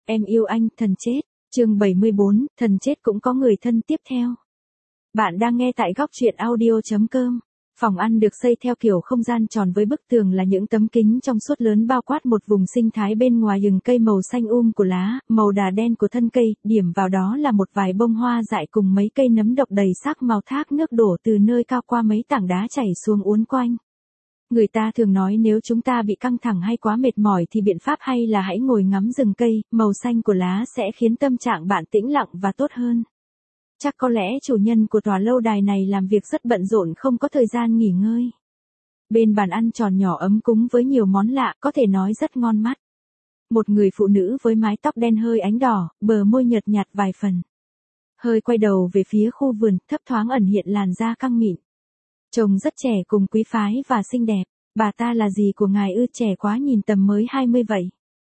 Em yêu anh, thần chết. Chương 74, thần chết cũng có người thân tiếp theo. Bạn đang nghe tại góc truyện audio.com. Phòng ăn được xây theo kiểu không gian tròn với bức tường là những tấm kính trong suốt lớn bao quát một vùng sinh thái bên ngoài rừng cây màu xanh của lá, màu đà đen của thân cây, điểm vào đó là một vài bông hoa dại cùng mấy cây nấm độc đầy sắc màu thác nước đổ từ nơi cao qua mấy tảng đá chảy xuống uốn quanh. Người ta thường nói nếu chúng ta bị căng thẳng hay quá mệt mỏi thì biện pháp hay là hãy ngồi ngắm rừng cây, màu xanh của lá sẽ khiến tâm trạng bạn tĩnh lặng và tốt hơn. Chắc có lẽ chủ nhân của tòa lâu đài này làm việc rất bận rộn không có thời gian nghỉ ngơi. Bên bàn ăn tròn nhỏ ấm cúng với nhiều món lạ có thể nói rất ngon mắt. Một người phụ nữ với mái tóc đen hơi ánh đỏ, bờ môi nhợt nhạt vài phần. Hơi quay đầu về phía khu vườn, thấp thoáng ẩn hiện làn da căng mịn. Trông rất trẻ cùng quý phái và xinh đẹp. Bà ta là dì của ngài ư? Trẻ quá, nhìn tầm mới 20 vậy.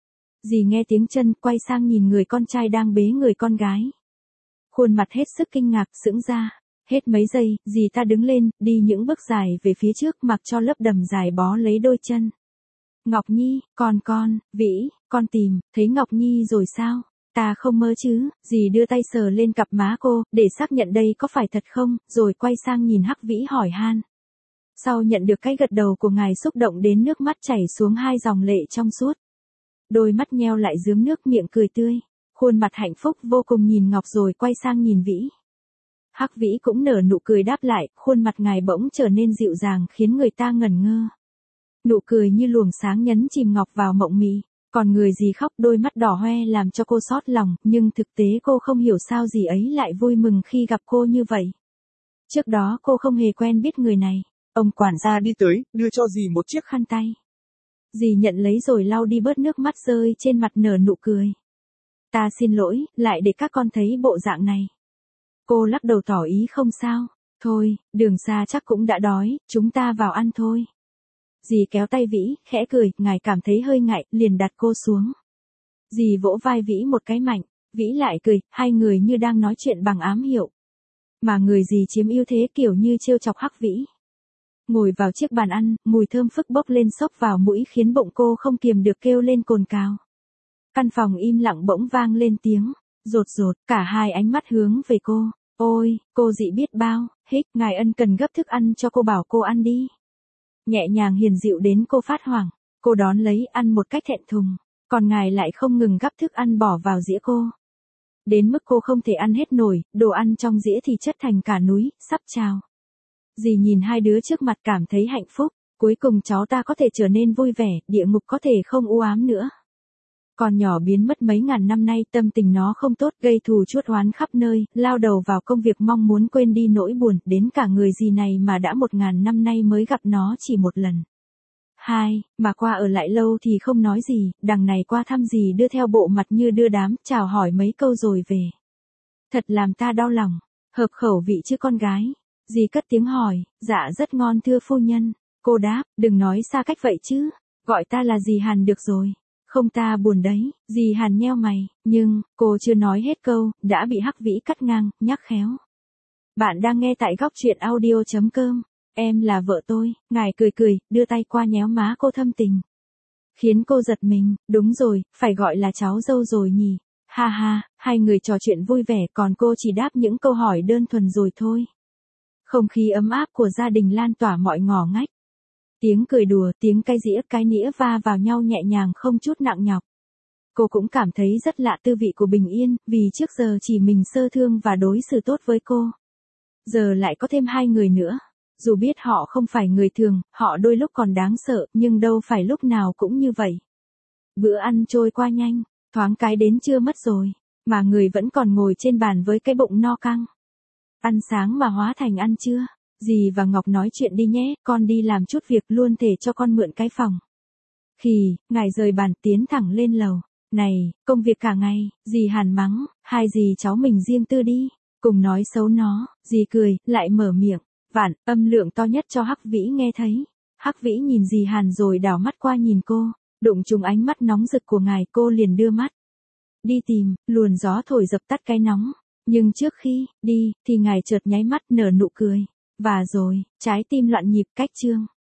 Dì nghe tiếng chân, quay sang nhìn người con trai đang bế người con gái. Khuôn mặt hết sức kinh ngạc, sững ra. Hết mấy giây, dì ta đứng lên, đi những bước dài về phía trước mặc cho lớp đầm dài bó lấy đôi chân. Ngọc Nhi, con, Vĩ, con tìm, thấy Ngọc Nhi rồi sao? Ta không mơ chứ? Dì đưa tay sờ lên cặp má cô, để xác nhận đây có phải thật không, rồi quay sang nhìn Hắc Vĩ hỏi han. Sau nhận được cái gật đầu của ngài xúc động đến nước mắt chảy xuống hai dòng lệ trong suốt. Đôi mắt nheo lại rướm nước, miệng cười tươi. Khuôn mặt hạnh phúc vô cùng nhìn Ngọc rồi quay sang nhìn Vĩ. Hắc Vĩ cũng nở nụ cười đáp lại, khuôn mặt ngài bỗng trở nên dịu dàng khiến người ta ngẩn ngơ. Nụ cười như luồng sáng nhấn chìm Ngọc vào mộng mị. Còn người dì khóc đôi mắt đỏ hoe làm cho cô xót lòng, nhưng thực tế cô không hiểu sao dì ấy lại vui mừng khi gặp cô như vậy. Trước đó cô không hề quen biết người này. Ông quản gia đi tới, đưa cho dì một chiếc khăn tay. Dì nhận lấy rồi lau đi bớt nước mắt rơi trên mặt, nở nụ cười. Ta xin lỗi, lại để các con thấy bộ dạng này. Cô lắc đầu tỏ ý không sao. Thôi, đường xa chắc cũng đã đói, chúng ta vào ăn thôi. Dì kéo tay Vĩ, khẽ cười, ngài cảm thấy hơi ngại, liền đặt cô xuống. Dì vỗ vai Vĩ một cái mạnh, Vĩ lại cười, hai người như đang nói chuyện bằng ám hiệu. Mà người dì chiếm ưu thế kiểu như trêu chọc Hắc Vĩ. Ngồi vào chiếc bàn ăn, mùi thơm phức bốc lên xốc vào mũi khiến bụng cô không kiềm được kêu lên cồn cào. Căn phòng im lặng bỗng vang lên tiếng, rột rột, cả hai ánh mắt hướng về cô. Ôi, cô dị biết bao, hích, ngài ân cần gấp thức ăn cho cô, bảo cô ăn đi. Nhẹ nhàng hiền dịu đến cô phát hoảng, cô đón lấy ăn một cách thẹn thùng, còn ngài lại không ngừng gắp thức ăn bỏ vào dĩa cô. Đến mức cô không thể ăn hết nổi, đồ ăn trong dĩa thì chất thành cả núi, sắp trào. Dì nhìn hai đứa trước mặt cảm thấy hạnh phúc, cuối cùng cháu ta có thể trở nên vui vẻ, địa ngục có thể không u ám nữa. Con nhỏ biến mất mấy ngàn năm nay, tâm tình nó không tốt, gây thù chuốc oán khắp nơi, lao đầu vào công việc mong muốn quên đi nỗi buồn, đến cả người dì này mà đã 1000 năm nay mới gặp nó chỉ một lần. Mà qua ở lại lâu thì không nói gì, đằng này qua thăm dì đưa theo bộ mặt như đưa đám, chào hỏi mấy câu rồi về. Thật làm ta đau lòng, hợp khẩu vị chứ con gái. Dì cất tiếng hỏi, dạ rất ngon thưa phu nhân. Cô đáp, đừng nói xa cách vậy chứ, gọi ta là dì Hàn được rồi. Không, ta buồn đấy. Dì Hàn nheo mày, nhưng, cô chưa nói hết câu, đã bị Hắc Vĩ cắt ngang, nhắc khéo. Bạn đang nghe tại góc truyện audio.com. Em là vợ tôi. Ngài cười, đưa tay qua nhéo má cô thâm tình. Khiến cô giật mình, đúng rồi, phải gọi là cháu dâu rồi nhỉ. Ha ha, hai người trò chuyện vui vẻ, còn cô chỉ đáp những câu hỏi đơn thuần rồi thôi. Không khí ấm áp của gia đình lan tỏa mọi ngõ ngách. Tiếng cười đùa, tiếng cái dĩa cái nĩa va vào nhau nhẹ nhàng không chút nặng nhọc. Cô cũng cảm thấy rất lạ tư vị của bình yên, vì trước giờ chỉ mình sơ thương và đối xử tốt với cô. Giờ lại có thêm hai người nữa. Dù biết họ không phải người thường, họ đôi lúc còn đáng sợ, nhưng đâu phải lúc nào cũng như vậy. Bữa ăn trôi qua nhanh, thoáng cái đến trưa mất rồi, mà người vẫn còn ngồi trên bàn với cái bụng no căng. Ăn sáng mà hóa thành ăn trưa. Dì và Ngọc nói chuyện đi nhé, con đi làm chút việc, luôn thể cho con mượn cái phòng. Ngài rời bàn tiến thẳng lên lầu. Này, công việc cả ngày, dì Hàn mắng, hai dì cháu mình riêng tư đi, cùng nói xấu nó. Dì cười, lại mở miệng, vạn, âm lượng to nhất cho Hắc Vĩ nghe thấy. Hắc Vĩ nhìn dì Hàn rồi đảo mắt qua nhìn cô, đụng trúng ánh mắt nóng rực của ngài, cô liền đưa mắt đi tìm, luồn gió thổi dập tắt cái nóng. Nhưng trước khi đi, thì ngài chợt nháy mắt nở nụ cười. Và rồi, trái tim loạn nhịp cách chương.